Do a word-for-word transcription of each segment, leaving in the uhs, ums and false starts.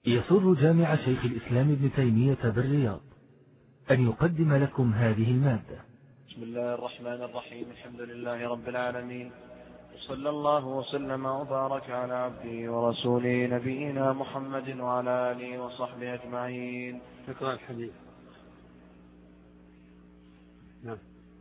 يسر جامع شيخ الإسلام ابن تيمية بالرياض أن يقدم لكم هذه المادة. بسم الله الرحمن الرحيم. الحمد لله رب العالمين، وصلى الله وسلم وبارك على عبده ورسوله نبينا محمد وعلى آله وصحبه أجمعين. اقرأ الحديث. نعم.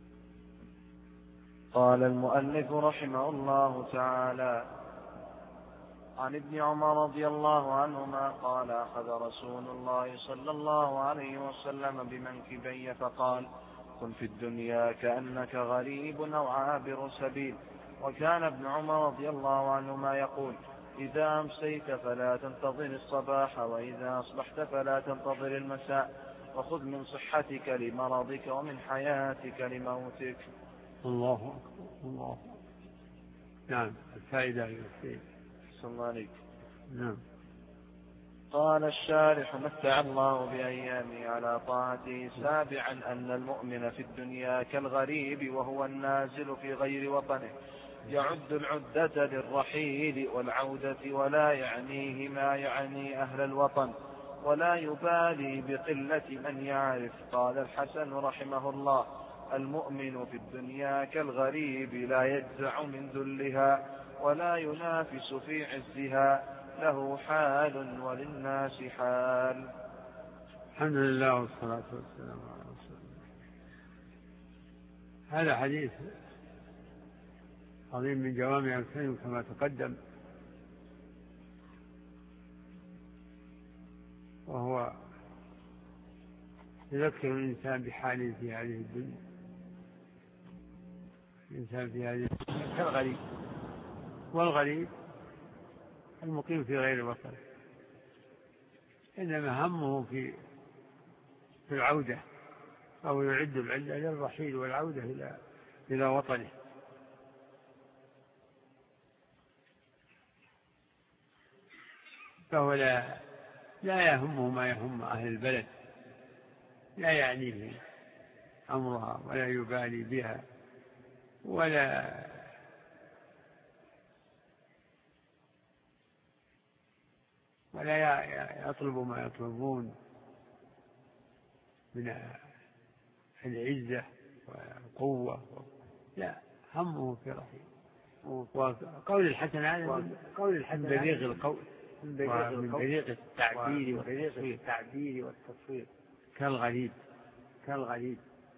قال المؤلف رحمه الله تعالى: عن ابن عمر رضي الله عنهما قال: أخذ رسول الله صلى الله عليه وسلم بمنكبي فقال: كن في الدنيا كأنك غريب أو عابر سبيل. وكان ابن عمر رضي الله عنهما يقول: إذا أمسيت فلا تنتظر الصباح، وإذا أصبحت فلا تنتظر المساء، وخذ من صحتك لمرضك ومن حياتك لموتك. الله أكبر. الله. نعم. الفائدة التي الله عليك. نعم. قال الشارح: متع الله بأيامه على طاعته، سابعا أن المؤمن في الدنيا كالغريب وهو النازل في غير وطنه، يعد العدة للرحيل والعودة، ولا يعنيه ما يعني أهل الوطن، ولا يبالي بقلة من يعرف. قال الحسن رحمه الله: المؤمن في الدنيا كالغريب، لا يجزع من ذلها ولا ينافس في عزها، له حال وللناس حال. الحمد لله والصلاة والسلام على رسول الله. هذا حديث عظيم من جوامع الكلم كما تقدم، وهو يذكر الإنسان بحاله في هذه الدنيا. الإنسان في هذه الدنيا كالغريب، والغريب المقيم في غير وطن، إنما همه في في العودة، أو يعد العدة للرحيل والعودة إلى إلى وطنه. فهو لا لا يهمه ما يهم أهل البلد، لا يعنيه أمرها ولا يبالي بها، ولا ولا يطلب ما يطلبون من العزة والقوة، لا، همه في رحيل. وقول الحسن هذا قول الحسن من بليغ القول، من بليغ التعبير والتعبير والتصوير. كالغريب، كالغريب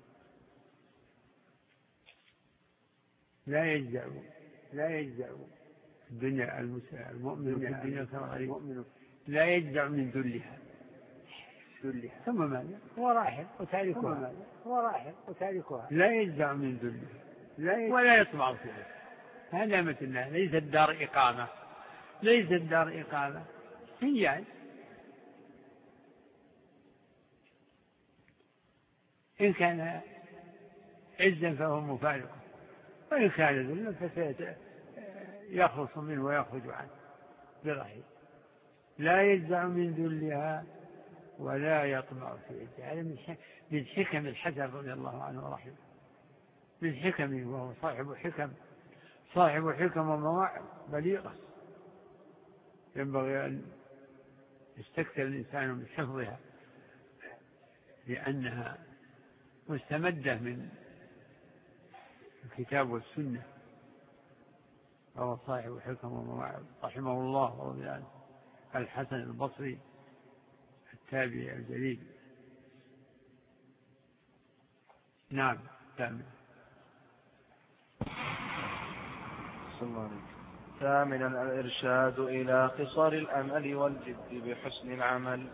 لا يجزع، لا يجزع الدنيا. المؤمن في الدنيا كالغريب، لا يجزع من ذلها. ذلها ثم ماذا؟ هو راحل وتاركها. هو راحل وتاركها. لا يجزع من ذلها ولا يطمع فيها. هذا مثلنا. ليس الدار إقامة، ليس الدار إقامة، هي إن كان عزا فهو مفارق، وإن كان ذلا فسيخلص منه ويخرج عنه برحيل. لا يجزع من ذلها ولا يطمع في عزها. هذا من حكم الحسن رضي الله عنه ورحمه، من حكمه، وهو صاحب حكم، صاحب حكم ومواعظ بليغة، ينبغي أن يستكثر الإنسان من حفظها، لأنها مستمدة من الكتاب والسنة. وهو صاحب حكم ومواعظ رحمه الله ورضي عنه، الحسن البصري التابعي الجليل. نعم. ثامنا ثامنا الإرشاد إلى قصر الأمل والجد بحسن العمل.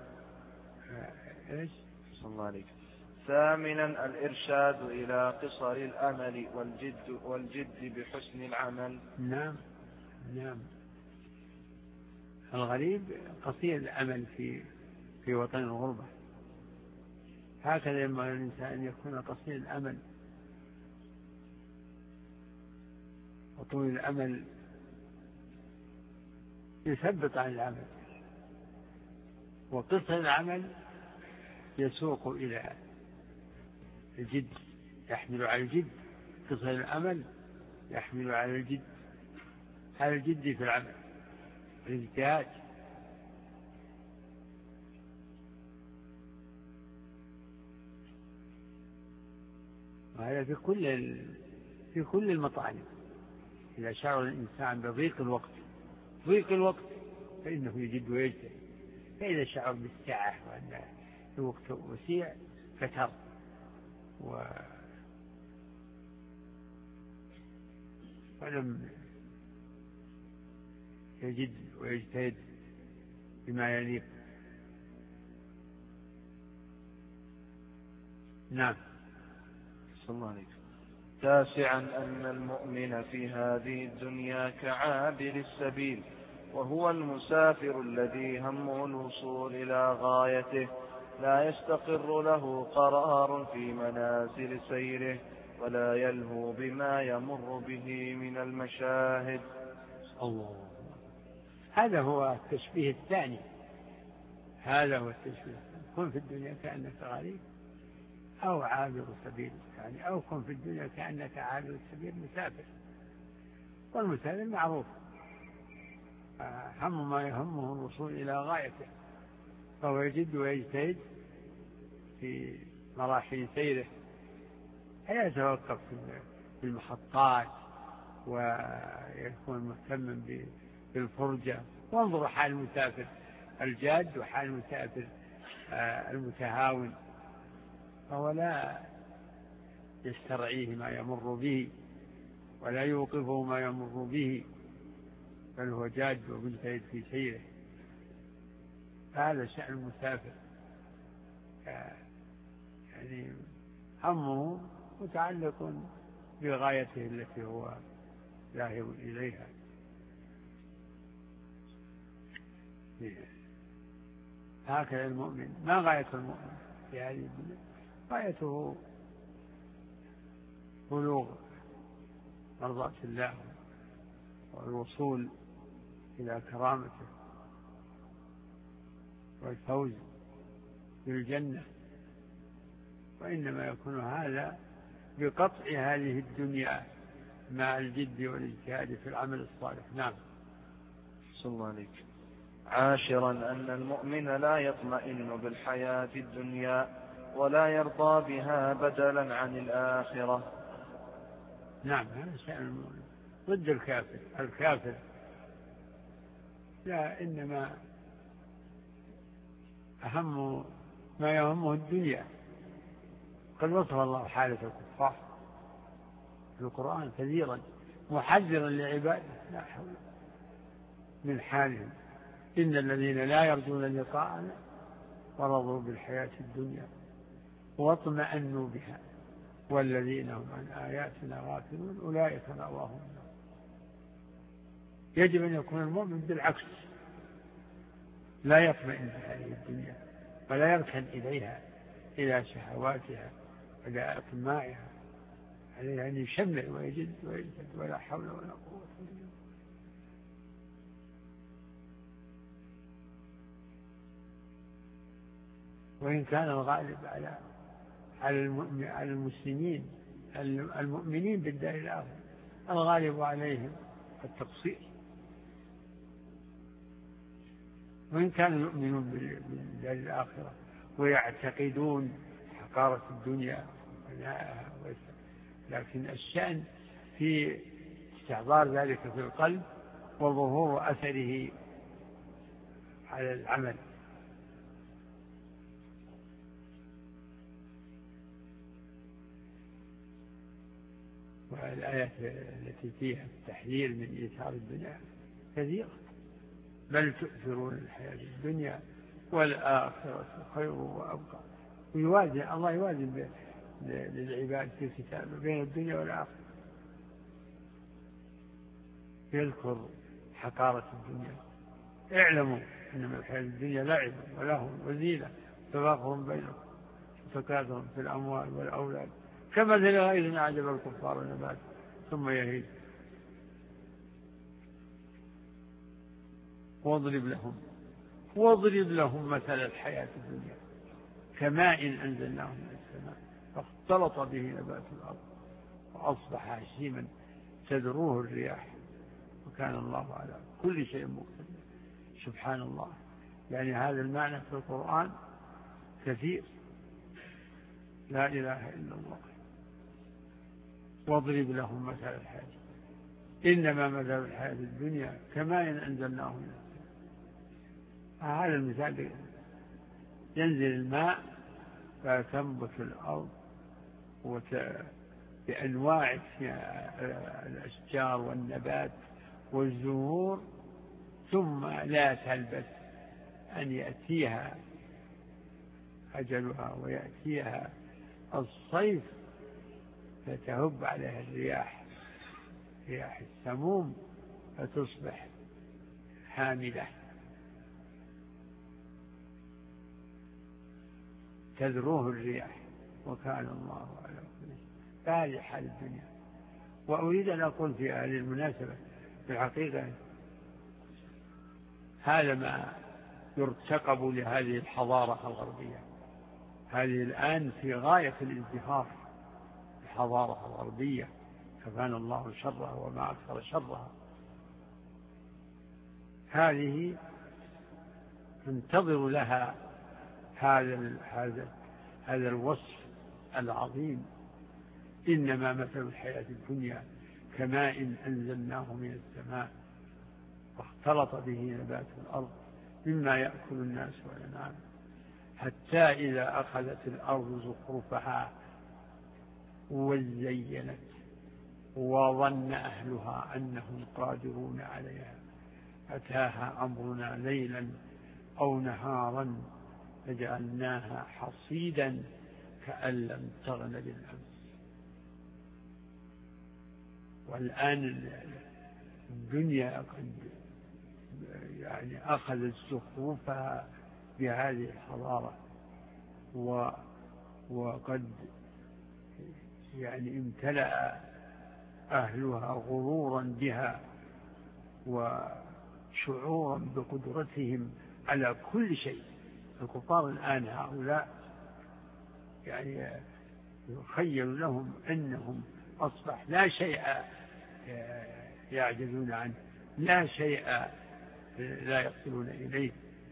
إيش؟ صلى الله عليك. ثامنا الإرشاد إلى قصر الأمل والجد والجد بحسن العمل. نعم. نعم. الغريب قصير الأمل في في وطن الغربة، هكذا ينبغي الإنسان أن يكون قصير الأمل، وطول الأمل يثبط عن العمل، وقصر العمل يسوق إلى الجد، يحمل على الجد. قصر الأمل يحمل على الجد، على الجد في العمل، الاجتهاد. وهذا في كل ال... في كل المطالب. إذا شعر الإنسان بضيق الوقت ضيق الوقت فإنه يجد ويجتهد، فإذا شعر بالسعة وأن الوقت وسيع فتر و... ولم يجد ويجتهد بما يليق. نعم. صلى الله عليه وسلم. تاسعا أن المؤمن في هذه الدنيا كعابر السبيل، وهو المسافر الذي همه الوصول إلى غايته، لا يستقر له قرار في منازل سيره، ولا يلهو بما يمر به من المشاهد. الله. هذا هو التشبيه الثاني، هذا هو التشبيه. كن في الدنيا كأنك غريب أو عابر سبيل، يعني أو كن في الدنيا كأنك عابر السبيل مسافر. والمسافر معروف هم ما يهمه الوصول إلى غايته، فهو يجد ويجتهد في مراحل سيره، لا يتوقف في المحطات ويكون مهتما بالفرجة. وانظر حال المسافر الجاد وحال المسافر المتهاون، فهو لا يسترعيه ما يمر به ولا يوقفه ما يمر به، بل هو جاد ومجتهد في سيره. هذا شأن المسافر، يعني همه متعلق بغايته التي هو ذاهب إليها. هكذا المؤمن. ما غاية المؤمن في هذه الدنيا؟ غايته بلوغ مرضاة الله والوصول إلى كرامته والفوز بالجنة، وإنما يكون هذا بقطع هذه الدنيا مع الجد والاجتهاد في العمل الصالح. نعم. صلى الله عليك. عاشرا أن المؤمن لا يطمئن بالحياة الدنيا ولا يرضى بها بدلا عن الآخرة. نعم، هذا شأن المؤمن ضد الكافر. الكافر لا، إنما أهم ما يهمه الدنيا. قد وصف الله حالة الكفار في القرآن كثيرا محذرا لعباده لا حول من حالهم. إن الذين لا يرجون لقاءنا ورضوا بالحياة الدنيا واطمأنوا بها والذين هم عن آياتنا غافلون أولئك مأواهم النار. يجب أن يكون المؤمن بالعكس، لا يطمئن بهذه الدنيا ولا يركن إليها إلى شهواتها ولا أطماعها، عليه أن يشمل ويجد ويجد ولا حول ولا قوة إلا بالله. وإن كان الغالب على على المسلمين المؤمنين بالدار الآخرة الغالب عليهم التقصير، وإن كانوا يؤمنون بالدار الآخرة ويعتقدون حقارة الدنيا ونائها، لكن الشأن في استحضار ذلك في القلب وظهور أثره على العمل. والآيات التي فيها التحذير من إيثار الدنيا كثيرة، بل تؤثرون الحياة الدنيا والآخرة خير وأبقى. ويوازن الله يوازن للعباد في كتابه بين الدنيا والآخرة، يذكر حقارة الدنيا. اعلموا إنما الحياة الدنيا لعب ولهو وزينة تفاخر بينكم وتكاثر في الأموال والأولاد كمثل غيث أعجب الكفار نباته ثم يهيج. واضرب لهم واضرب لهم مثل الحياة الدنيا كماء أنزلناه من السماء فاختلط به نبات الأرض وأصبح هشيما تذروه الرياح وكان الله على كل شيء مقتدر. سبحان الله. يعني هذا المعنى في القرآن كثير. لا إله إلا الله. واضرب لهم مثل الحياة إنما مثل الحياة الدنيا كماء إن أنزلناه من السماء. هذا المثال، ينزل الماء فتنبت الأرض بأنواع الأشجار والنبات والزهور، ثم لا تلبث أن يأتيها أجلها ويأتيها الصيف فتهب عليها الرياح، رياح السموم، فتصبح حاملة تذروه الرياح، وكان الله على كل شيء. فهذه حال الدنيا. وأريد أن أقول في هذه المناسبة في الحقيقة هذا ما يرتقب لهذه الحضارة الغربية. هذه الآن في غاية الازدهار، الحضارة الغربية كفان الله شرها وما أكثر شرها. هذه تنتظر لها هذا هذا هذا الوصف العظيم: إنما مثل الحياة الدنيا كماء أنزلناه من السماء واختلط به نبات الأرض مما يأكل الناس والأنعام حتى إذا أخذت الأرض زخرفها وزينت وظن أهلها أنهم قادرون عليها أتاها أمرنا ليلا أو نهارا فجعلناها حصيدا كأن لم تغن بالأمس. والآن الدنيا قد يعني أخذت زخرفها بهذه الحضارة، وقد يعني امتلأ أهلها غرورا بها وشعورا بقدرتهم على كل شيء. الكفار الآن هؤلاء يعني يخيل لهم أنهم أصبح لا شيء يعجزون عنه، لا شيء لا يصلون إليه.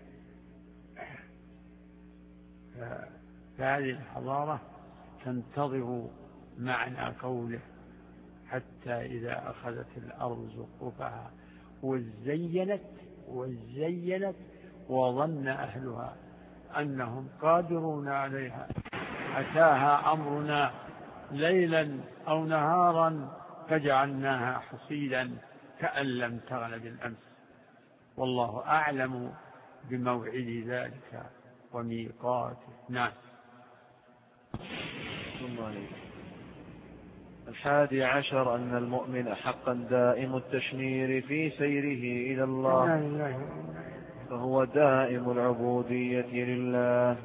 فهذه الحضارة تنتظر معنى قوله حتى إذا أخذت الأرض زخرفها وزينت وزينت وظن أهلها أنهم قادرون عليها أتاها أمرنا ليلا أو نهارا فجعلناها حصيدا كأن لم تغن بالأمس. والله أعلم بموعد ذلك وميقاته. نعم. الحادي عشر أن المؤمن حقا دائم التشمير في سيره إلى الله، فهو دائم العبودية لله.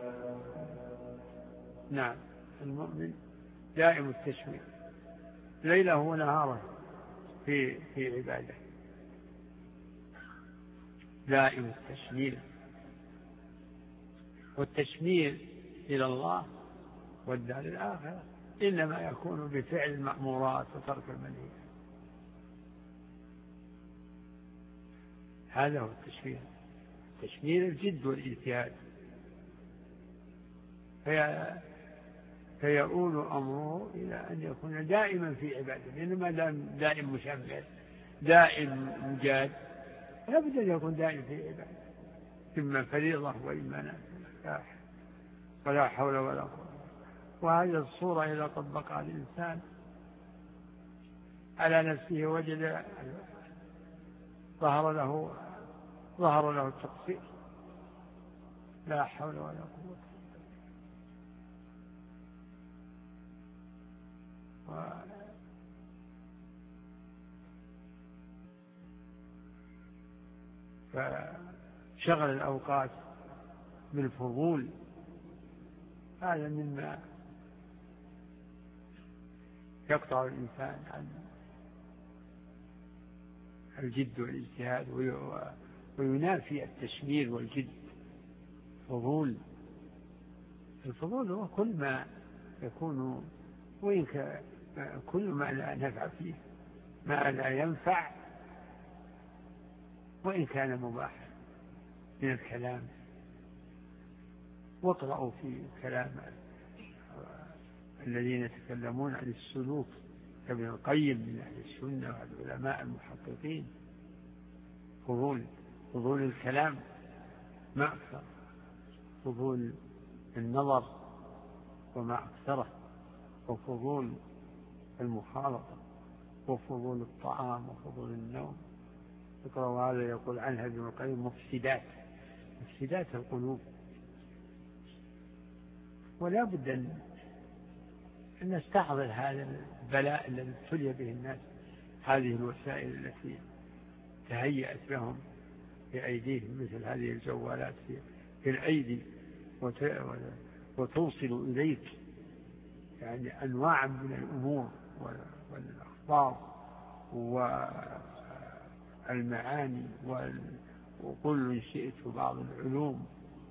نعم، المؤمن دائم التشمير ليله ونهاره في في عباده، دائم التشمير. والتشمير إلى الله والدار الآخرة إنما يكون بفعل المأمورات وترك المنهيات. هذا هو التشمير، تشمير الجد والاجتهاد. في فيؤول أمره إلى أن يكون دائما في عباده، لأنه ما دام دائم مشمر دائم مجاد لابد أن يكون دائم في عباده، إما فريضة وإما نافلة، ولا حول ولا قوة. وهذه الصورة إذا طبقها الإنسان على نفسه وجد ظهر له ظهر له التقصير. لا حول ولا قوة. و فشغل الأوقات بالفضول هذا مما يقطع الإنسان عن الجد والاجتهاد وينافي التشمير والجد. فضول، الفضول هو كل ما يكون وإن كل ما لا نفع فيه، ما لا ينفع وإن كان مباحا من الكلام. واقرأوا في كلام الذين يتكلمون عن السلوك كابن القيم من أهل السنة والعلماء المحققين. فضول فضول الكلام ما أكثر، فضول النظر وما أكثره، وفضول المخالطة، وفضول الطعام، وفضول النوم. اقرأوا هذا يقول عنها ابن القيم مفسدات مفسدات القلوب. ولا بد أن نستحضر هذا البلاء الذي ابتلي به الناس، هذه الوسائل التي تهيأت لهم بأيديهم مثل هذه الجوالات في الأيدي وتوصل إليك يعني أنواع من الأمور والأخبار والمعاني وكل شيء في بعض العلوم.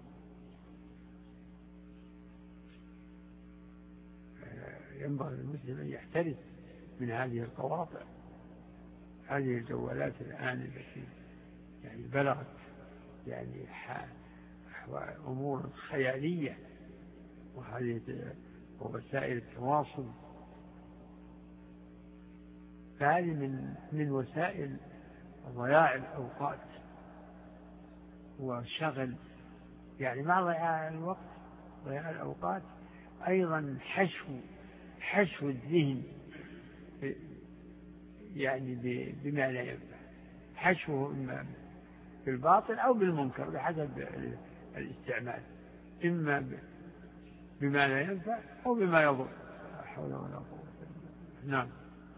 ينبغي للمسلم أن يحترس من هذه القواطع. هذه الجوالات الآن التي يعني بلغت يعني أمور خيالية، وهذه وسائل التواصل، فهذه من من وسائل ضياع الأوقات وشغل، يعني مع ضياع الوقت ضياع الأوقات أيضا حشو حشو الذهن يعني بما لا ينفع، حشوه إما بالباطل أو بالمنكر بحسب الاستعمال، إما بما لا ينفع أو بما يضر. لا حول ولا قوة إلا بالله. نعم.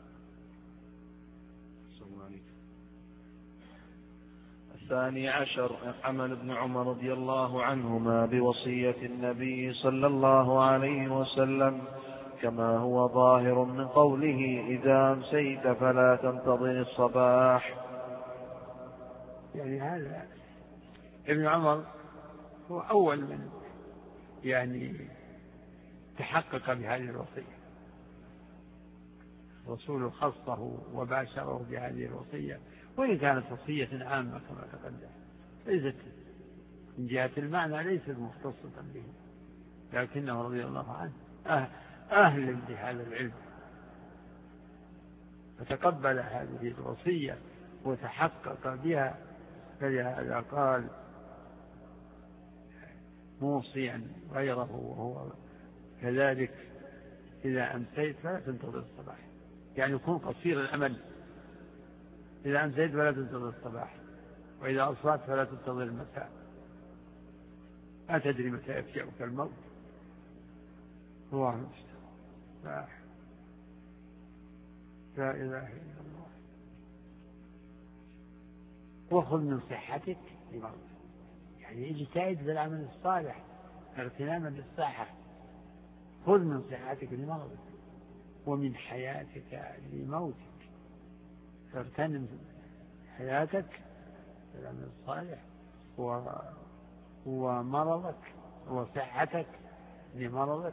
الثاني عشر عمل ابن عمر رضي الله عنهما بوصية النبي صلى الله عليه وسلم كما هو ظاهر من قوله إذا أمسيت فلا تنتظر الصباح. يعني هذا ابن عمر هو أول من يعني تحقق بهذه الوصية، الرسول خصه وباشره بهذه الوصية، وإن كانت وصية عامة كما تقدم، ليست من جهة المعنى ليست مختصة به، لكنه رضي الله عنه أهل بهذا العلم فتقبل هذه الوصية وتحقق بها، فلهذا قال موصيا غيره وهو كذلك إذا أمسيت فلا تنتظر الصباح، يعني يكون قصير الأمل. إذا أمسيت فلا تنتظر الصباح، وإذا أصبحت فلا تنتظر المساء، لا تدري متى يفجأك الموت. الله المستعان. لا لا إله إلا الله. وخذ من صحتك لمرضك، يعني اجتهد بالعمل الصالح اغتناما للصحة. خذ من صحتك لمرضك ومن حياتك لموتك، فاغتنم حياتك بالعمل الصالح ومرضك وصحتك لمرضك.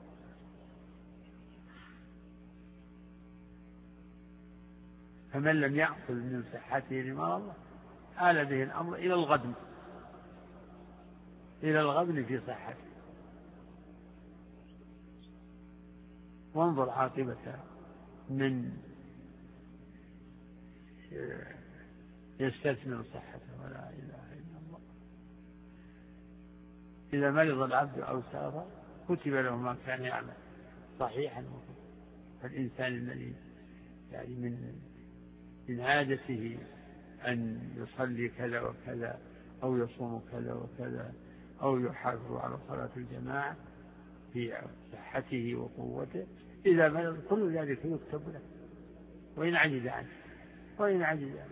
فمن لم يأخذ من صحته لمرضه آل به الأمر إلى الغبن إلى الغبن في صحته. وانظر عاقبة من يستثمر صحته، ولا إله إلا الله. إذا مرض العبد أو سافر كتب له ما كان يعمل صحيحا. فالإنسان الذي يعني من من عادته أن يصلي كذا وكذا أو يصوم كذا وكذا أو يحافظ على صلاة الجماعة في صحته وقوته، إذا مرض كل ذلك يكتب له وإن عجز عنه وإن عجز عنه،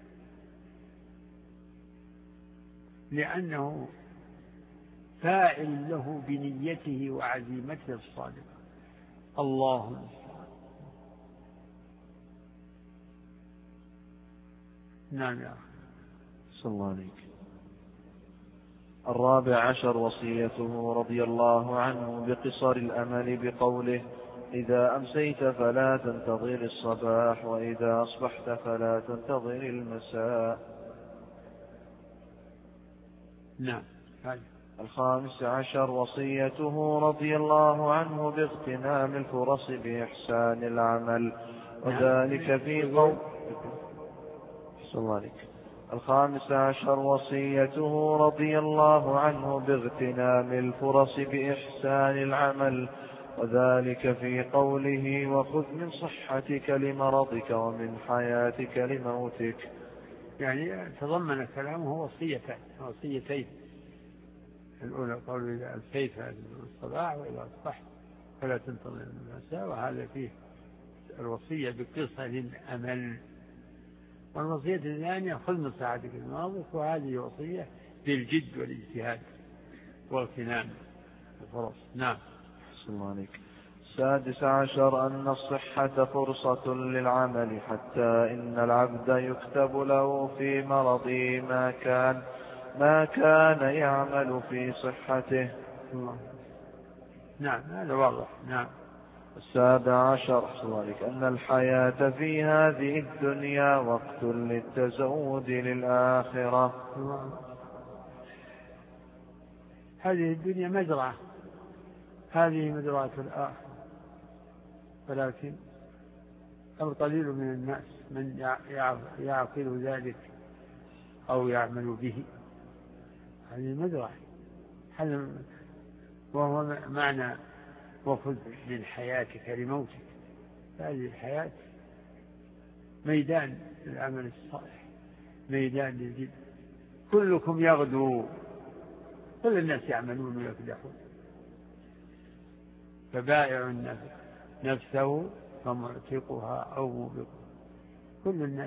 لأنه فاعل له بنيته وعزيمته الصادقة. الله المستعان. نعم يا أخي. صلى الله عليك. الرابع عشر وصيته رضي الله عنه بقصر الأمل بقوله إذا أمسيت فلا تنتظر الصباح وإذا أصبحت فلا تنتظر المساء. نعم. الخامس عشر وصيته رضي الله عنه باغتنام الفرص بإحسان العمل وذلك في قول صلى الله عليه. الخامس عشر وصيته رضي الله عنه باغتنام الفرص بإحسان العمل، وذلك في قوله وخذ من صحتك لمرضك ومن حياتك لموتك. يعني تضمن كلامه وصيتين وصيتين الأولى قول إذا أمسيت الصباح وإذا أصبحت فلا تنتظر المساء، وهذا فيه الوصية بقصة الأمل. والوصية الثانية خذ من صحتك لمرضك، وهذه وصية بالجد والاجتهاد واغتنام الفرص. نعم. صلى الله عليك. السادس عشر أن الصحة فرصة للعمل، حتى إن العبد يكتب له في مرضه ما كان ما كان يعمل في صحته. الله. نعم هذا واضح. نعم. السابع عشر أن الحياة في هذه الدنيا وقت للتزود للآخرة. الله. هذه الدنيا مزرعة، هذه مزرعة الآخرة، ولكن القليل من الناس من يعقل ذلك أو يعمل به. هذه مزرعة، هذا وهو معنى وخذ من حياتك لموتك. هذه الحياة ميدان للعمل الصالح، ميدان للجد. كلكم يغدو، كل الناس يعملون ويكدحون، فبائع نفسه فمعتقها أو موبقها. كل الناس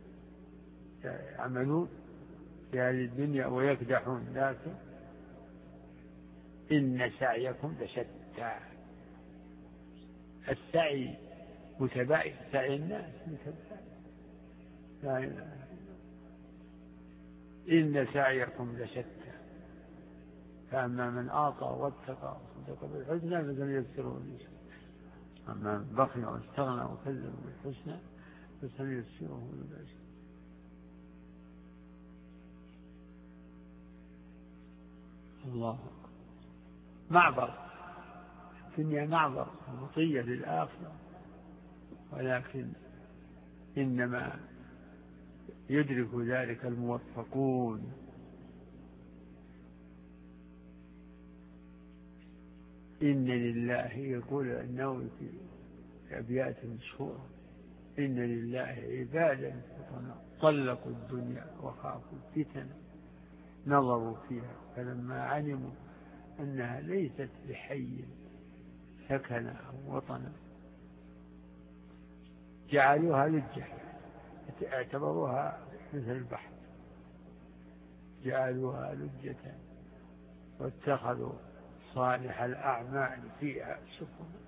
يعملون في هذه الدنيا ويكدحون، لكن إن سعيكم لشتى. السعي متباين، سعي الناس متباين. لا إله إلا إن سعيكم لشتى، فأما من أعطى واتقى وصدق بالحسنى فسنيسره لليسرى، أما من بخل واستغنى وكذب بالحسنى فسنيسره للعسرى. الله. معبر الدنيا، معبر مطية للآخرة، ولكن إنما يدرك ذلك الموفقون. إن لله، يقول النووي في أبيات مشهورة: إن لله عبادا طلقوا الدنيا وخافوا الفتن، نظروا فيها فلما علموا أنها ليست بحي سكن أو وطنا جعلوها لجة، اعتبروها مثل البحر، جعلوها لجة واتخذوا صالح الأعمال فيها سفنا.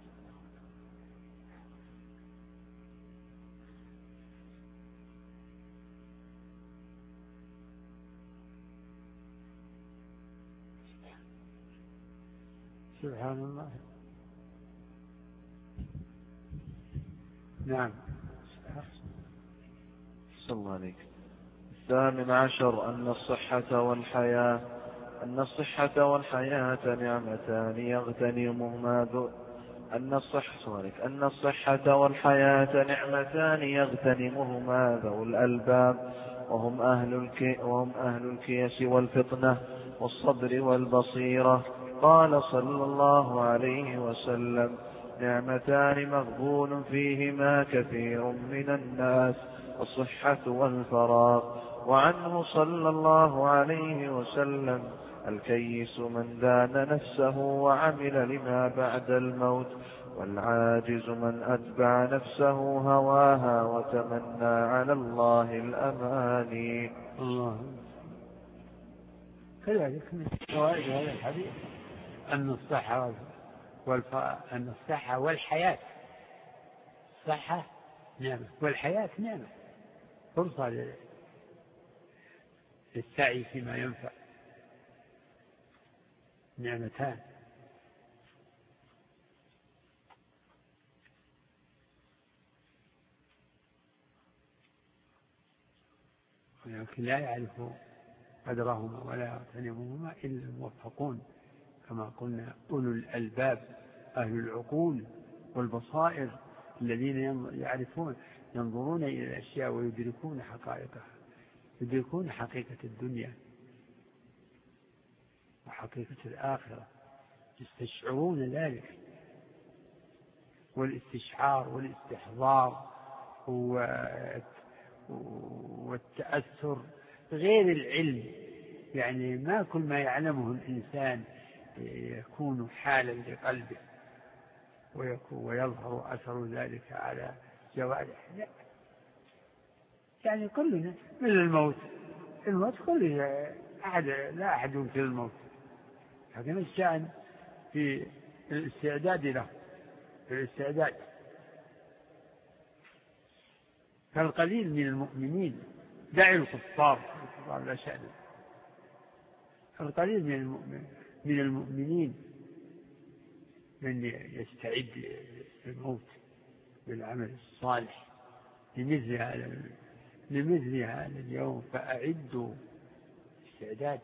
سبحان الله. نعم. صلى الله عليك. الثامن عشر أن الصحة والحياة أن الصحة والحياة نعمتان يغتنمهما ذو أن الصحة أن الصحة والحياة نعمتان يغتنمهما ذو الألباب، وهم أهل الك وهم أهل الكيس والفطنة والصبر والبصيرة. قال صلى الله عليه وسلم: نعمتان مغبون فيهما كثير من الناس، الصحة والفراغ. وعنه صلى الله عليه وسلم: الكيس من دان نفسه وعمل لما بعد الموت، والعاجز من أتبع نفسه هواها وتمنى على الله الأماني. الله. كذلك من فوائد هذا الحديث أن الصحة والف... أن الصحة والحياة، الصحة نعمة والحياة نعمة، فرصة للسعي فيما ينفع، نعمتان. ولكن لا يعرف قدرهما ولا يغتنمهما إلا الموفقون، كما قلنا أولو الألباب، أهل العقول والبصائر الذين يعرفون ينظرون إلى الأشياء ويدركون حقائقها، يدركون حقيقة الدنيا وحقيقة الآخرة، يستشعرون ذلك. والاستشعار والاستحضار والتأثر غير العلم، يعني ما كل ما يعلمه الإنسان يكون حالا لقلبه ويظهر أثر ذلك على جوارح، لا. يعني كلنا من الموت، الموت كل أحد، لا أحد ينكر الموت، لكن الشأن في الاستعداد له، في الاستعداد. فالقليل من المؤمنين، دع الكفار، الكفار لا شأن، القليل من المؤمن من المؤمنين من يستعد للموت بالعمل الصالح لمثل هذا لمثل هذا اليوم، فأعدوا استعداد.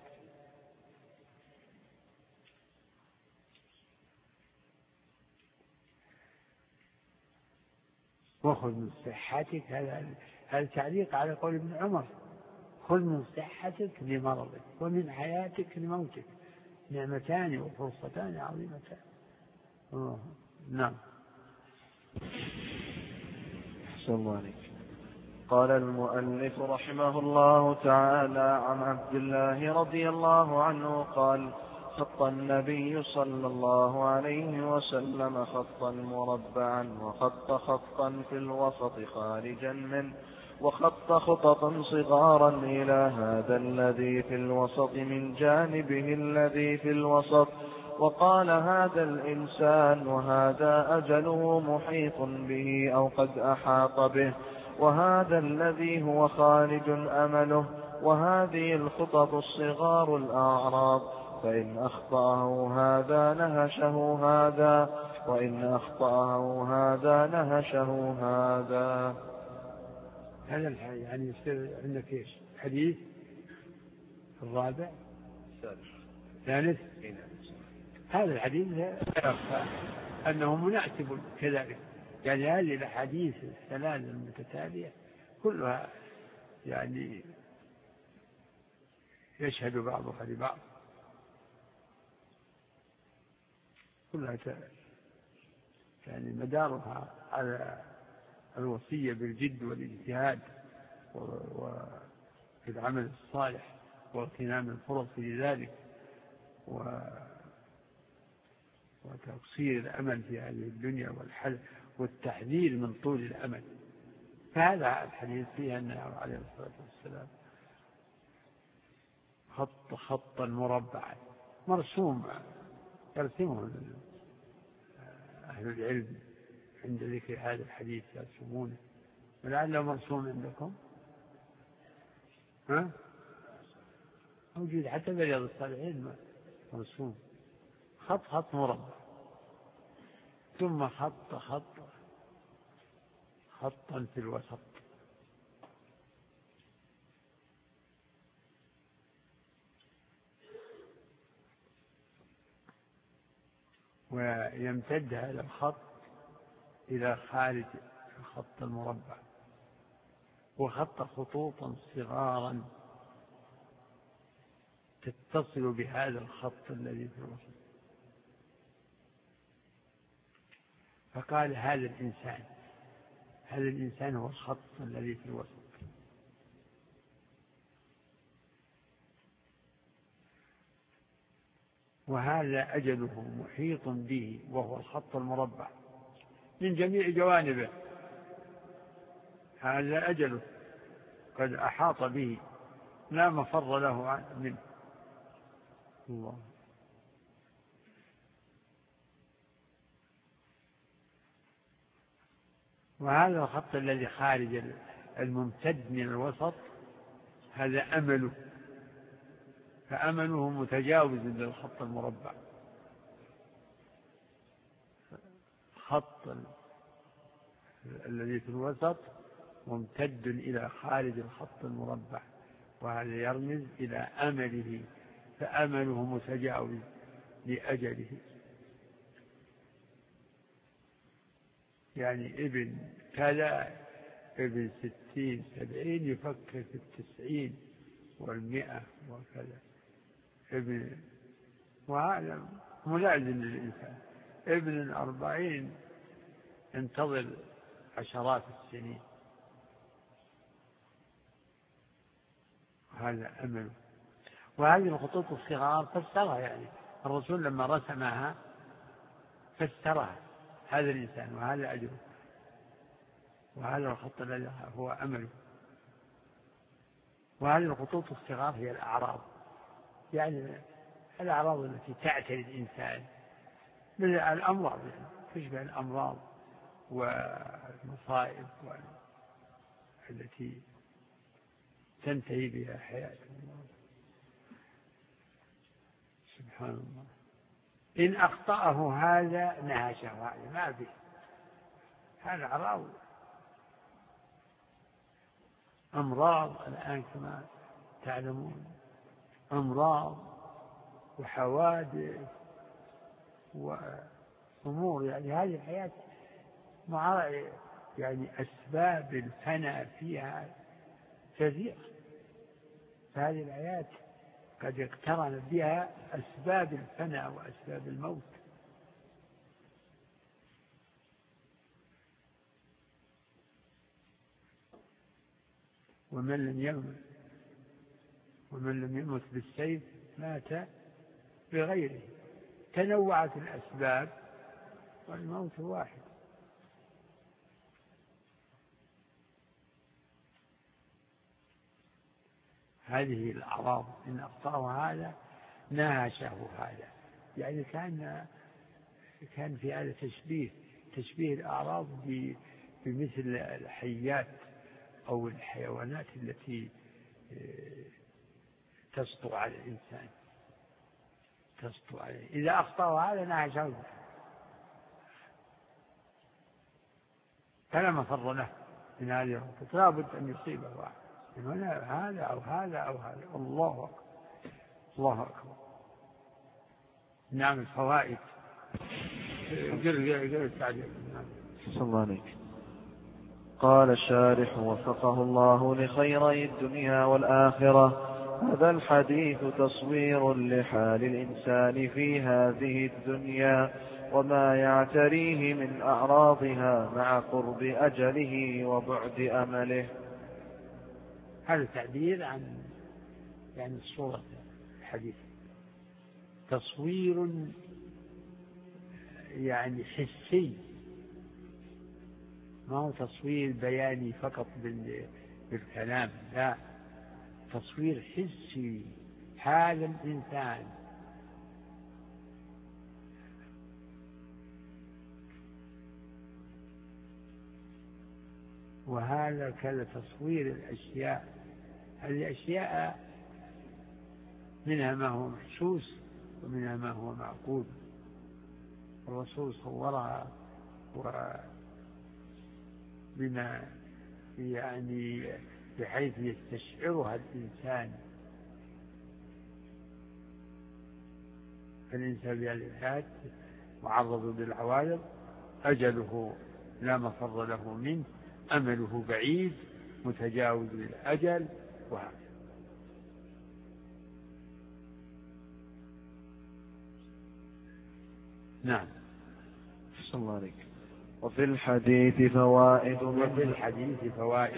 وخذ من صحتك، هذا هذا تعليق على قول ابن عمر، خذ من صحتك لمرضك ومن حياتك لموتك، نعمتان وفرصتان عظيمتان. أوه. نعم. أحسن الله عليك. قال المؤلف رحمه الله تعالى عن عبد الله رضي الله عنه قال: خط النبي صلى الله عليه وسلم خطا مربعا، وخط خطا في الوسط خارجا منه، وخط خططا صغارا إلى هذا الذي في الوسط من جانبه الذي في الوسط، وقال: هذا الإنسان وهذا أجله محيط به أو قد أحاط به، وهذا الذي هو خارج أمله، وهذه الخطط الصغار الأعراض، فإن أخطأه هذا نهشه هذا، وإن أخطأه هذا نهشه هذا. هذا الحديث يعني يصير عندك إيش؟ حديث الرابع الثالث. هذا الحديث لا يخفى أنه مناسب كذلك، يعني هذه الأحاديث الثلاث المتتالية كلها يعني يشهد بعضها لبعض، كلها يعني مدارها على الوصية بالجد والاجتهاد وفي العمل الصالح واغتنام الفرص لذلك وتقصير الأمل في هذه الدنيا والتحذير من طول الأمل. فهذا الحديث فيه أنه عليه الصلاة والسلام خط خطا مربعا مرسوم يرسمه أهل العلم عند ذكر هذا الحديث يرسمونه، ولعله مرسوم عندكم. ها؟ موجود حتى برياض الصالحين مرسوم خط خط مربع، ثم خط خط خطا في الوسط، ويمتد هذا الخط إلى خارج الخط المربع، وخط خطوطا صغارا تتصل بهذا الخط الذي في الوسط. فقال: هذا الإنسان، هذا الإنسان هو الخط الذي في الوسط، وهذا أجله محيط به وهو الخط المربع من جميع جوانبه، هذا أجله قد أحاط به لا مفر له منه. الله. وهذا الخط الذي خارج الممتد من الوسط هذا أمله، فأمله متجاوز للخط المربع. خط الذي في الوسط ممتد إلى خارج الخط المربع، وهذا يرمز إلى أمله، فأمله متجاوز لأجله. يعني ابن كذا ابن ستين سبعين يفكر في التسعين والمئة وكذا ابن، وهذا ملازم للإنسان. ابن الأربعين ينتظر عشرات السنين، هذا أمل. وهذه الخطوط الصغار فسرها، يعني الرسول لما رسمها فسرها هذا الإنسان وهذا أجره، وهذا الخط الذي هو أمله. وهذه الخطوط الصغار هي الأعراض، يعني الأعراض التي تعتري الإنسان من الأمراض، يعني تشبه الأمراض والمصائب التي تنتهي بها حياته. سبحان الله. إن أخطأه هذا نهشه، هذا ما به، هذا أعراض أمراض الآن كما تعلمون، أمراض وحوادث وأمور، يعني هذه الحياة مع يعني أسباب الفناء فيها كثير، فهذه الحياة قد اقترن بها أسباب الفناء وأسباب الموت. ومن لم يمت ومن لم يمت بالسيف مات بغيره. تنوعت الأسباب والموت واحد. هذه الأعراض إن أخطأه هذا نهشه هذا، يعني كان كان في هذا تشبيه تشبيه الأعراض بمثل الحيات أو الحيوانات التي تسطو على الإنسان، تسطو عليه. إذا أخطأه هذا نهشه، فلا مفر له من هذه الخطوط، لا بد أن يصيبه واحد، هذا أو هذا أو هذا. الله أكبر، الله أكبر. نعم. الفوائد. قل قل تعجب. صلى الله عليك. قال الشارح وفقه الله لخيري الدنيا والآخرة: هذا الحديث تصوير لحال الإنسان في هذه الدنيا وما يعتريه من أعراضها مع قرب أجله وبعد أمله. هذا تعبير عن يعني صورة الحديث، تصوير يعني حسي، ما هو تصوير بياني فقط بالكلام، لا، تصوير حسي حال الإنسان. وهذا كذا تصوير الأشياء، هذه أشياء منها ما هو محسوس ومنها ما هو معقول. الرسول صورها بما يعني بحيث يستشعرها الإنسان. فالإنسان بهذه معرض للعوارض، أجله لا مفر له منه، أمله بعيد متجاوز للأجل، وهذا. نعم. صلى الله عليك. وفي الحديث فوائد وفي الحديث فوائد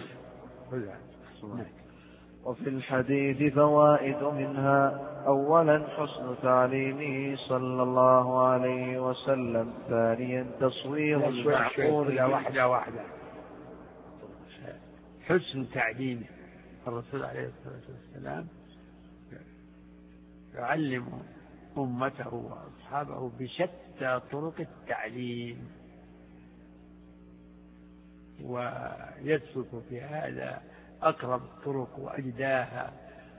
وفي الحديث فوائد منها: أولا حسن تعليمه صلى الله عليه وسلم، ثانيا تصوير المعقول. واحدة واحدة. حسن تعليمه الرسول عليه الصلاة والسلام يعلم أمته وأصحابه بشتى طرق التعليم، ويسلك في هذا أقرب الطرق وأجداها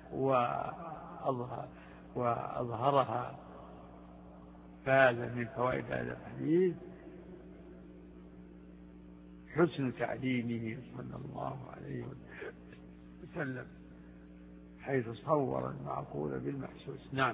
وأظهرها. فهذا من فوائد هذا الحديث حسن تعليمه صلى الله عليه وسلم، حيث صور المعقول بالمحسوس. نعم.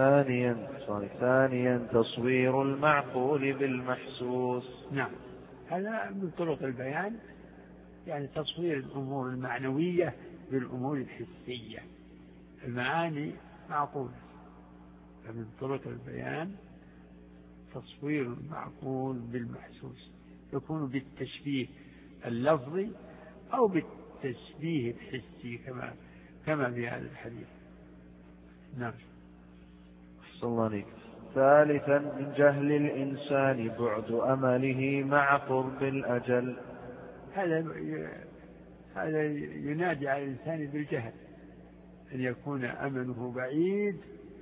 ثانيا ثانيا تصوير المعقول بالمحسوس. نعم. هذا من طرق البيان، يعني تصوير الأمور المعنوية بالأمور الحسية. المعاني معقولة، فمن طرق البيان تصوير المعقول بالمحسوس، يكون بالتشبيه اللفظي أو بالتشبيه الحسي كما كما في هذا الحديث. نعم. أحسن الله عليك. ثالثا من جهل الإنسان بعد أمله مع قرب الأجل. هذا هذا ينادي على الإنسان بالجهل، أن يكون أمله بعيد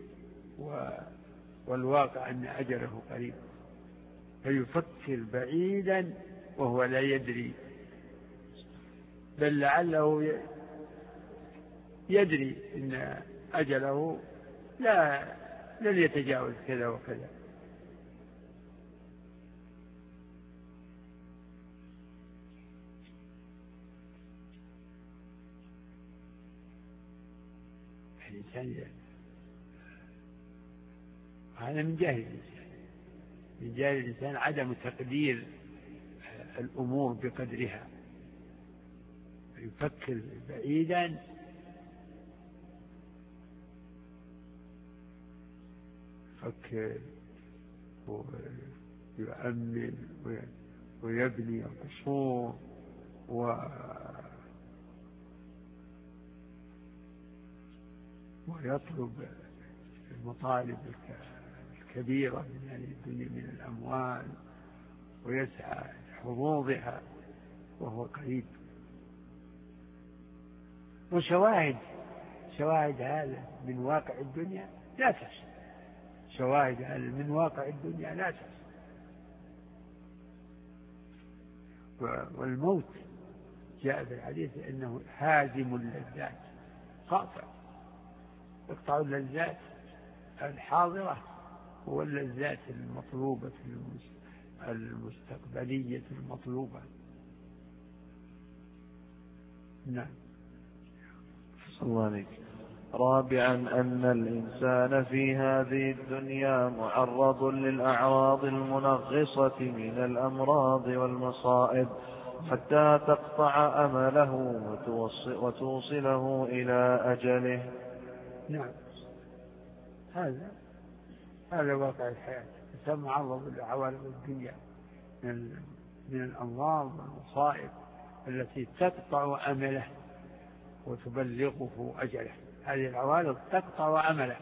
والواقع أن أجله قريب، فيفكر بعيدا وهو لا يدري، بل لعله يدري أن أجله لا لن يتجاوز كذا وكذا. الإنسان هذا من جهل الإنسان، من جهل الإنسان عدم تقدير الأمور بقدرها، يفكر بعيدا يفكر ويؤمن ويبني القصور و ويطلب المطالب الكبيرة من هذه الدنيا من الأموال ويسعى لحظوظها وهو قريب. وشواهد شواهد هذا من واقع الدنيا لا تحصى، شواهد هذا من واقع الدنيا لا تحصى. والموت جاء في الحديث أنه هازم اللذات قاطع، يقطع اللذات الحاضرة واللذات المطلوبة المستقبلية المطلوبة. نعم. صلى الله عليك. رابعا أن الإنسان في هذه الدنيا معرض للأعراض المنغصة من الأمراض والمصائب حتى تقطع أمله وتوصله إلى أجله. نعم، هذا هذا واقع الحياة. الإنسان معرض لعوارض الدنيا من الأمراض والمصائب التي تقطع أمله وتبلغه أجله. هذه العوارض تقطع أمله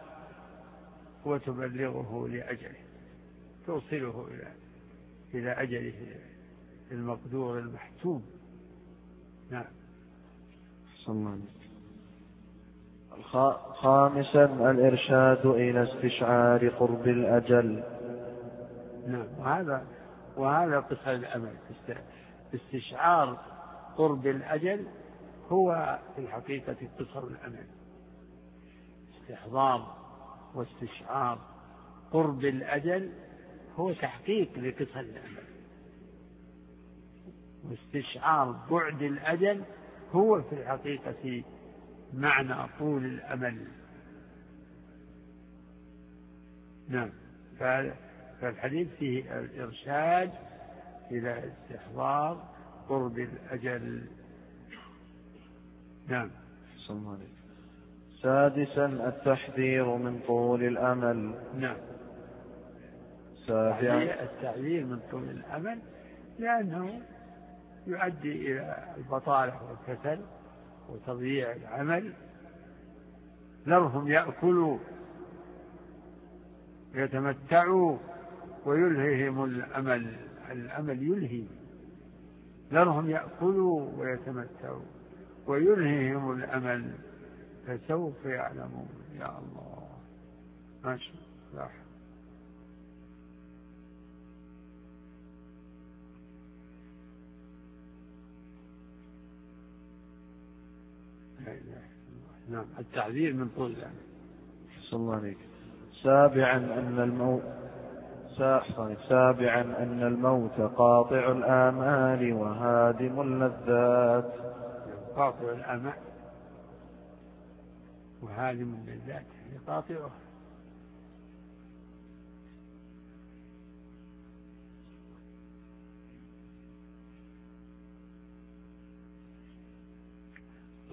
وتبلغه لأجله، توصله إلى إلى أجله المقدور المحتوم. نعم. صلى الله عليه وسلم. خامسا الإرشاد إلى استشعار قرب الأجل. نعم. وهذا وهذا قصر الأمل. استشعار قرب الأجل هو في الحقيقة قصر الأمل. استحضار واستشعار قرب الأجل هو تحقيق لقصر الأمل، واستشعار بعد الأجل هو في الحقيقة معنى طول الأمل. نعم. فالحديث فيه الإرشاد إلى استحضار قرب الأجل. نعم. صلى الله عليه وسلم. سادسا التحذير من طول الأمل. نعم. سابعا التحذير من طول الأمل لأنه يؤدي إلى البطالة والكسل وتضييع العمل. ذرهم يأكلوا يتمتعوا ويلههم الأمل. الأمل يلهي. ذرهم يأكلوا ويتمتعوا ويلههم الأمل فسوف يعلمون. يا الله ما شاء الله. نعم. التعذير من طول الأمل. صلى الله عليك. سابعا أن الموت سابعا أن الموت قاطع الآمال وهادم اللذات. قاطع الآمال وهادم اللذات قاطعه.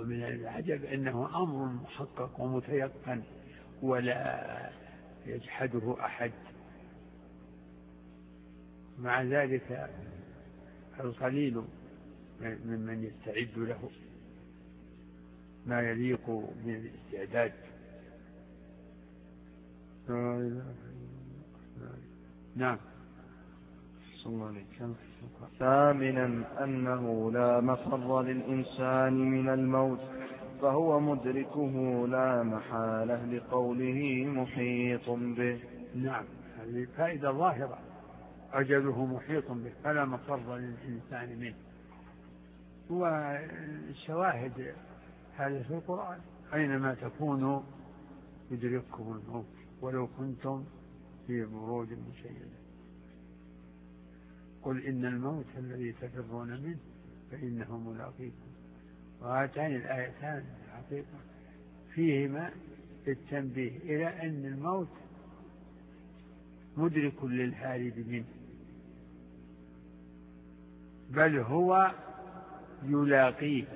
ومن العجب أنه أمر محقق ومتيقن ولا يجحده أحد، مع ذلك القليل ممن يستعد له ما يليق من الاستعداد. نعم. ثامنا أنه لا مفر للإنسان من الموت فهو مدركه لا محالة لقوله محيط به. نعم، هذه فائدة ظاهرة، أجله محيط به فلا مفر للإنسان منه. والشواهد هذا في القرآن: أينما تكونوا يدرككم الموت ولو كنتم في بروج مشيدة، قل إن الموت الذي تفرون منه فإنه ملاقيكم. وهاتان الآيتان الحقيقة فيهما التنبيه إلى أن الموت مدرك للهارب منه، بل هو يلاقيه،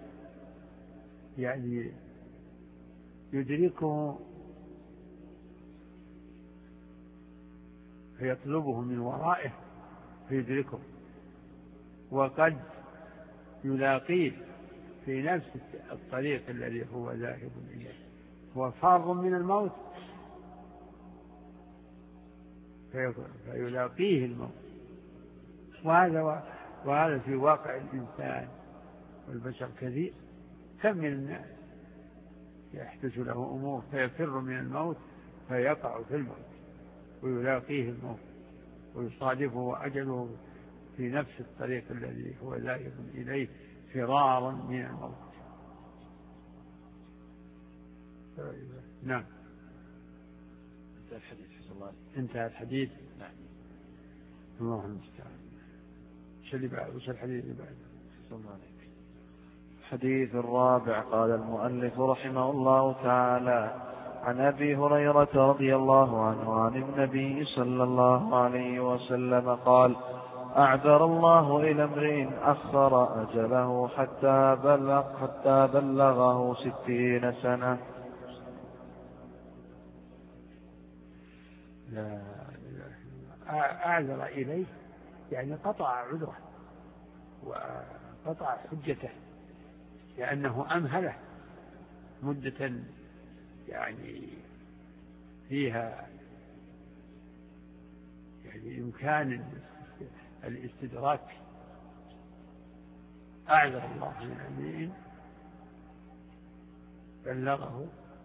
يعني يدركه فيطلبه من ورائه فيدركه، وقد يلاقيه في نفس الطريق الذي هو ذاهب إليه. هو فار من الموت فيلاقيه الموت. وهذا وهذا في واقع الإنسان والبشر كثير. كم من الناس يحدث له أمور فيفر من الموت فيقع في الموت ويلاقيه الموت ويصادفه أجله في نفس الطريق الذي هو ذاهب إليه فرارا من الموت. نعم. انتهى الحديث. انتهى الحديث. نعم. الله المستعان. وش اللي بعد؟ وش الحديث اللي بعد؟ الحديث الرابع. قال المؤلف رحمه الله تعالى: عن أبي هريرة رضي الله عنه عن النبي صلى الله عليه وسلم قال: أعذر الله إلى امرئ أخر أجله حتى بلغ حتى بلغه ستين سنة. لا أعذر إليه يعني قطع عذره وقطع حجته، لأنه أمهله مدة يعني فيها يعني إمكان الاستدراك. أعذر الله من أمرئ بلغه.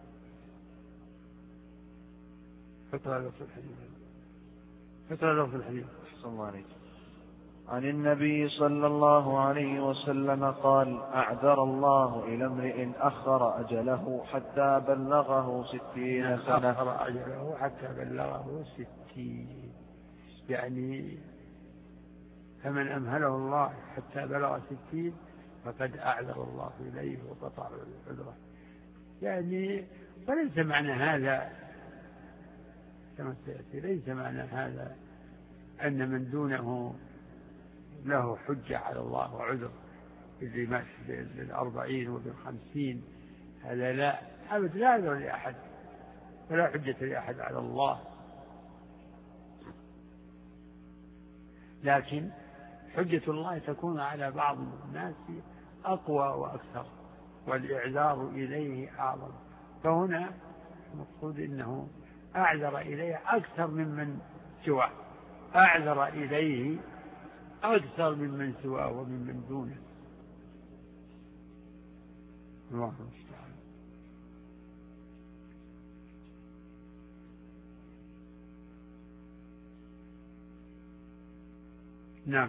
فقرأ له في الحديث. فقرأ له في الحديث. عن النبي صلى الله عليه وسلم قال: أعذر الله إلى امرئ أخر أجله حتى بلغه ستين سنة. أخر أجله حتى بلغه ستين، يعني فمن أمهله الله حتى بلغ ستين فقد أعذر الله إليه وقطع عذره. يعني وليس معنى هذا كما سيأتي، ليس معنى هذا أن من دونه له حجة على الله وعذر، اللي ماشي بالأربعين وبالخمسين هذا لا أبد، لا عذر لأحد ولا حجة لأحد على الله. لكن حجة الله تكون على بعض الناس أقوى وأكثر، والإعذار إليه أعظم. فهنا المقصود إنه أعذر إليه أكثر ممن سواه، أعذر إليه أكثر ممن سواه وممن دونه. الله المستعان. نعم.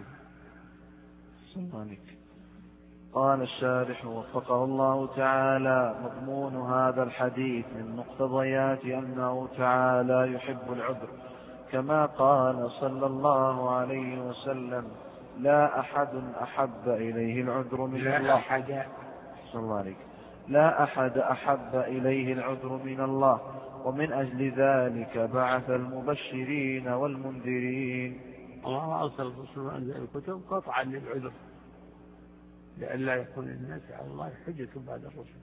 قال الشارح وفقه الله تعالى: مضمون هذا الحديث من مقتضيات أنه تعالى يحب العذر، كما قال صلى الله عليه وسلم: لا أحد أحب إليه العذر من لا الله أحد صلى الله عليه لا أحد أحب إليه العذر من الله، ومن أجل ذلك بعث المبشرين والمنذرين. الله أرسل الرسل وأنزل الكتب قطعا للعذر، لئلا يكون الناس على الله حجة بعد الرسل،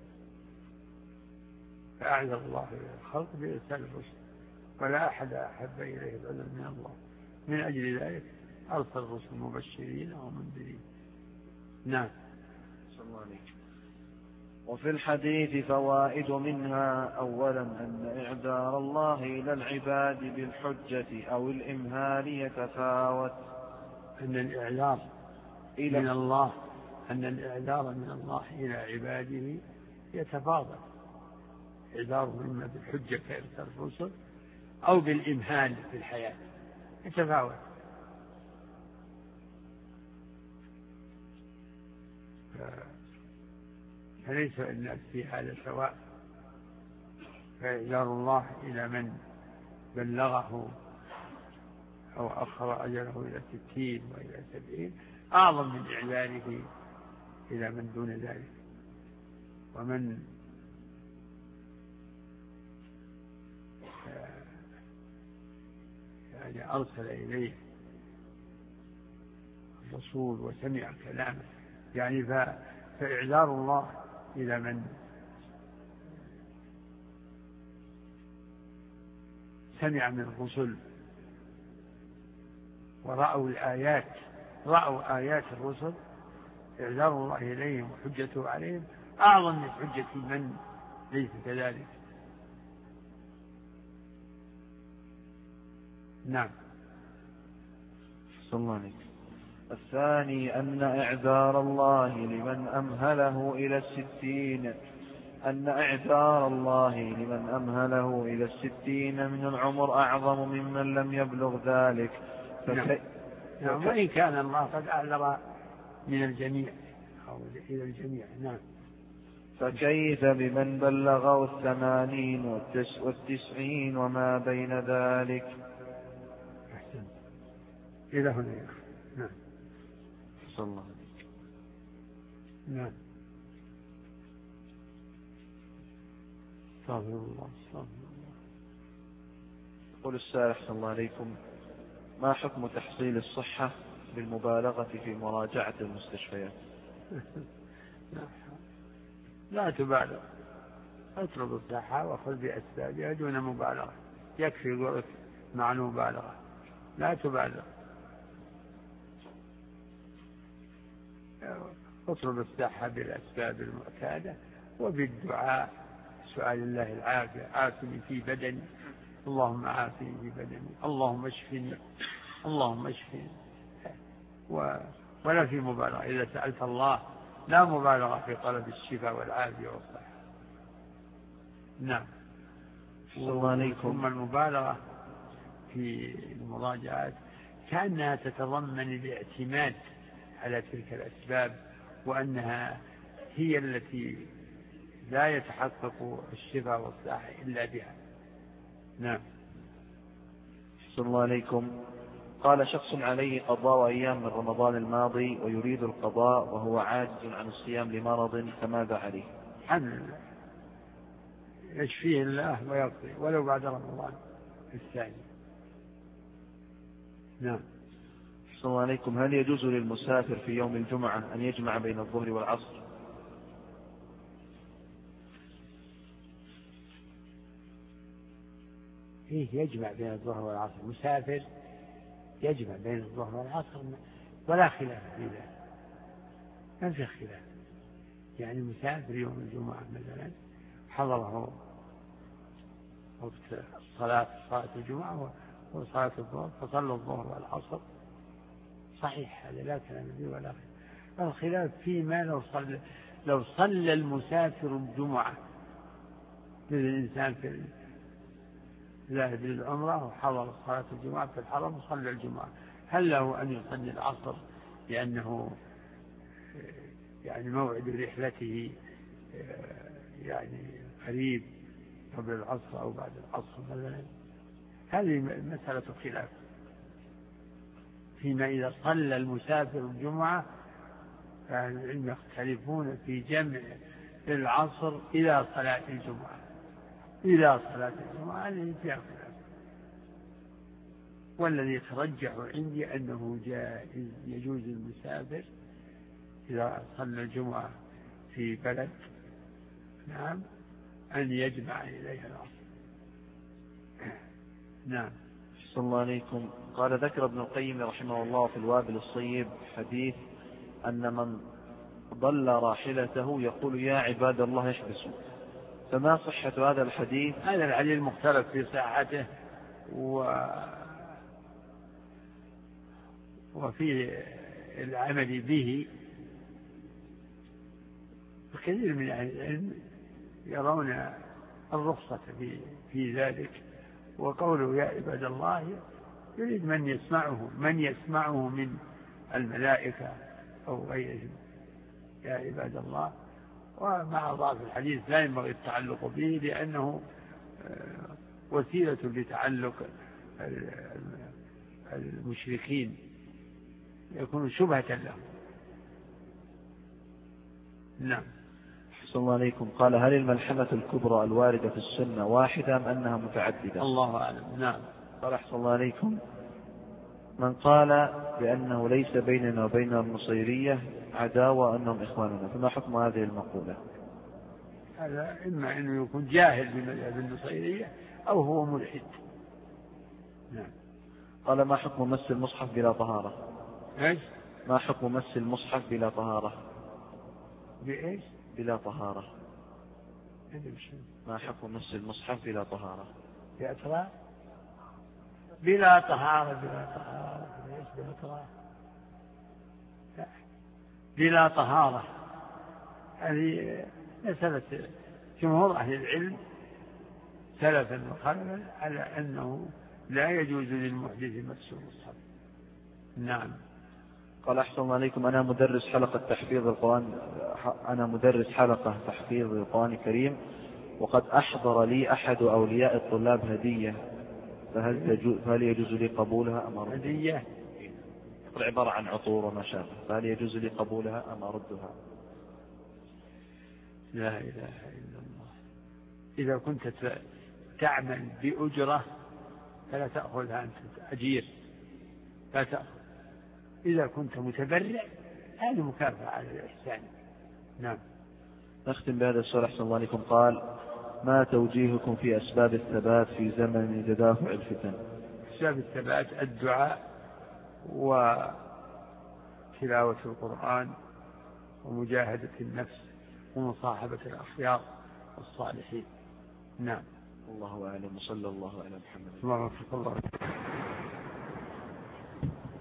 فأعذر الله الخلق بإرسال الرسل، ولا أحد أحب إليه العذر من الله، من أجل ذلك أرسل الرسل مبشرين ومنذرين. نعم. وفي الحديث فوائد منها: أولا أن إعذار الله إلى العباد بالحجة أو الإمهال يتفاوت. أن الإعذار من الله أن الإعذار من الله إلى عباده يتفاضل، إعذاره إما بالحجة كإرسال الرسل أو بالإمهال في الحياة يتفاوت. فليس الناس في هذا سواء، فإعذار الله إلى من بلغه أو أخر أجله إلى ستين وإلى سبعين أعظم من إعذاره إلى من دون ذلك. ومن يعني أرسل إليه الرسول وسمع كلامه، يعني فإعذار الله إلى من سمع من الرسل ورأوا الآيات رأوا آيات الرسل، إعذار الله إليهم وحجته عليهم أعظم من حجة من ليس كذلك. نعم. صلى الله عليه وسلم. الثاني أن إعذار الله لمن أمهله إلى الستين أن إعذار الله لمن أمهله إلى الستين من العمر أعظم ممن لم يبلغ ذلك. نعم. نعم. وإن كان الله قد أعذر من الجميع أو إلى الجميع. نعم. فكيف بمن بلغه الثمانين والتسعين وما بين ذلك؟ أحسن. إلى هنا. نعم. صلى الله عليه وسلم. نعم. استغفر الله استغفر الله. يقول السائل أحسن الله عليكم: ما حكم تحصيل الصحة بالمبالغة في مراجعة المستشفيات؟ لا تبالغ، اطلب الصحة وخذ بأسبابها دون مبالغة، يكفي قولك مع المبالغة، لا تبالغ. اطلب الصحة بالأسباب المعتادة وبالدعاء، سؤال الله العافية، عافني في بدني، اللهم عافني في بدني، اللهم اشفني، اللهم اشفني، و... ولا في مبالغة. إذا سألت الله لا مبالغة في طلب الشفاء والعافية والصحة. نعم. ثم المبالغة في المراجعات كأنها تتضمن الاعتماد على تلك الأسباب، وأنها هي التي لا يتحقق الشفاء والصحة إلا بها. نعم. صلى الله عليكم. قال شخص عليه قضاء أيام من رمضان الماضي ويريد القضاء وهو عاجز عن الصيام لمرض، فماذا عليه؟ الحمد لله، يشفيه الله ويقضي ولو بعد رمضان الثاني. نعم. صلى الله عليكم. هل يجوز للمسافر في يوم الجمعة أن يجمع بين الظهر والعصر؟ إيه، يجمع بين الظهر والعصر، مسافر يجمع بين الظهر والعصر ولا خلاف في ذلك، ما في خلاف. يعني مسافر يوم الجمعة مثلا حضره وقت صلاة صلاة الجمعة وصلاة الظهر فصلى الظهر والعصر، صحيح، هذا لا كلام فيه ولا خلاف. الخلاف فيما لو صلى لو صلى المسافر الجمعة، مثل الإنسان في ذاهب للعمرة وحضر صلاة الجمعة في الحرم وصلى الجمعة، هل له أن يصلي العصر لأنه يعني موعد رحلته يعني قريب قبل العصر أو بعد العصر مثلا؟ هذه مسألة خلاف. فيما إذا صلى المسافر الجمعة فأهل العلم يختلفون في جمع العصر إلى صلاة الجمعة، إلى صلاة الجمعة هذه فيها خلاف، والذي يترجح عندي أنه جائز، يجوز المسافر إذا صلى الجمعة في بلد نعم أن يجمع إليها الأرض. نعم. صلى الله عليكم. قال ذكر ابن القيم رحمه الله في الوابل الصيب حديث أن من ضل راحلته يقول يا عباد الله احبسوا، فما صحة هذا الحديث؟ هذا الحديث مختلف في صحته و... وفي العمل به. كثير من أهل العلم يرون الرخصة في, في ذلك، وقوله يا عباد الله يريد من يسمعه من يسمعه من الملائكة أو غيرهم يا عباد الله. ومع ضعف الحديث لا ينبغي التعلق به لأنه وسيلة لتعلق المشركين، يكون شبهة لهم. نعم. صلى الله عليكم. قال هل الملحمة الكبرى الواردة في السنة واحدة أم أنها متعددة؟ الله أعلم. نعم. قال أحسن الله عليكم. من قال بأنه ليس بيننا وبين النصيرية عداوة أنهم إخواننا، فما حكم هذه المقولة؟ هذا إما أنه يكون جاهل بمذهب النصيرية أو هو ملحد. نعم. قال ما حكم مس المصحف بلا طهارة؟ إيش؟ ما حكم مس المصحف بلا طهارة؟ بإيش؟ بلا طهارة. ما حكم مس المصحف بلا طهارة؟ يا ترى بلا طهارة بلا طهارة ليش بلا طهارة؟ لا. بلا طهارة هذه مسألة جمهور أهل العلم سلفا وخلفا على أنه لا يجوز للمحدث مس المصحف. نعم. قال أحسن الله عليكم. أنا مدرس حلقة تحفيظ القرآن أنا مدرس حلقة تحفيظ القرآن الكريم، وقد أحضر لي أحد أولياء الطلاب هدية، فهل تجوز فهل يجوز لي قبولها أم أردها؟ هدية عبارة عن عطور وما شابه، فهل يجوز لي قبولها أم أردها؟ لا إله إلا الله. إذا كنت تعمل بأجرة فلا تأخذها أنت أجير، لا تأخذ. إذا كنت متبرع هذه مكافأة على الإحسان. نعم. نختم بهذا السؤال أحسن الله عليكم. قال ما توجيهكم في أسباب الثبات في زمن تدافع الفتن؟ أسباب الثبات الدعاء وتلاوة القرآن ومجاهدة النفس ومصاحبة الأخيار والصالحين. نعم. الله أعلم. صلى الله على محمد. الله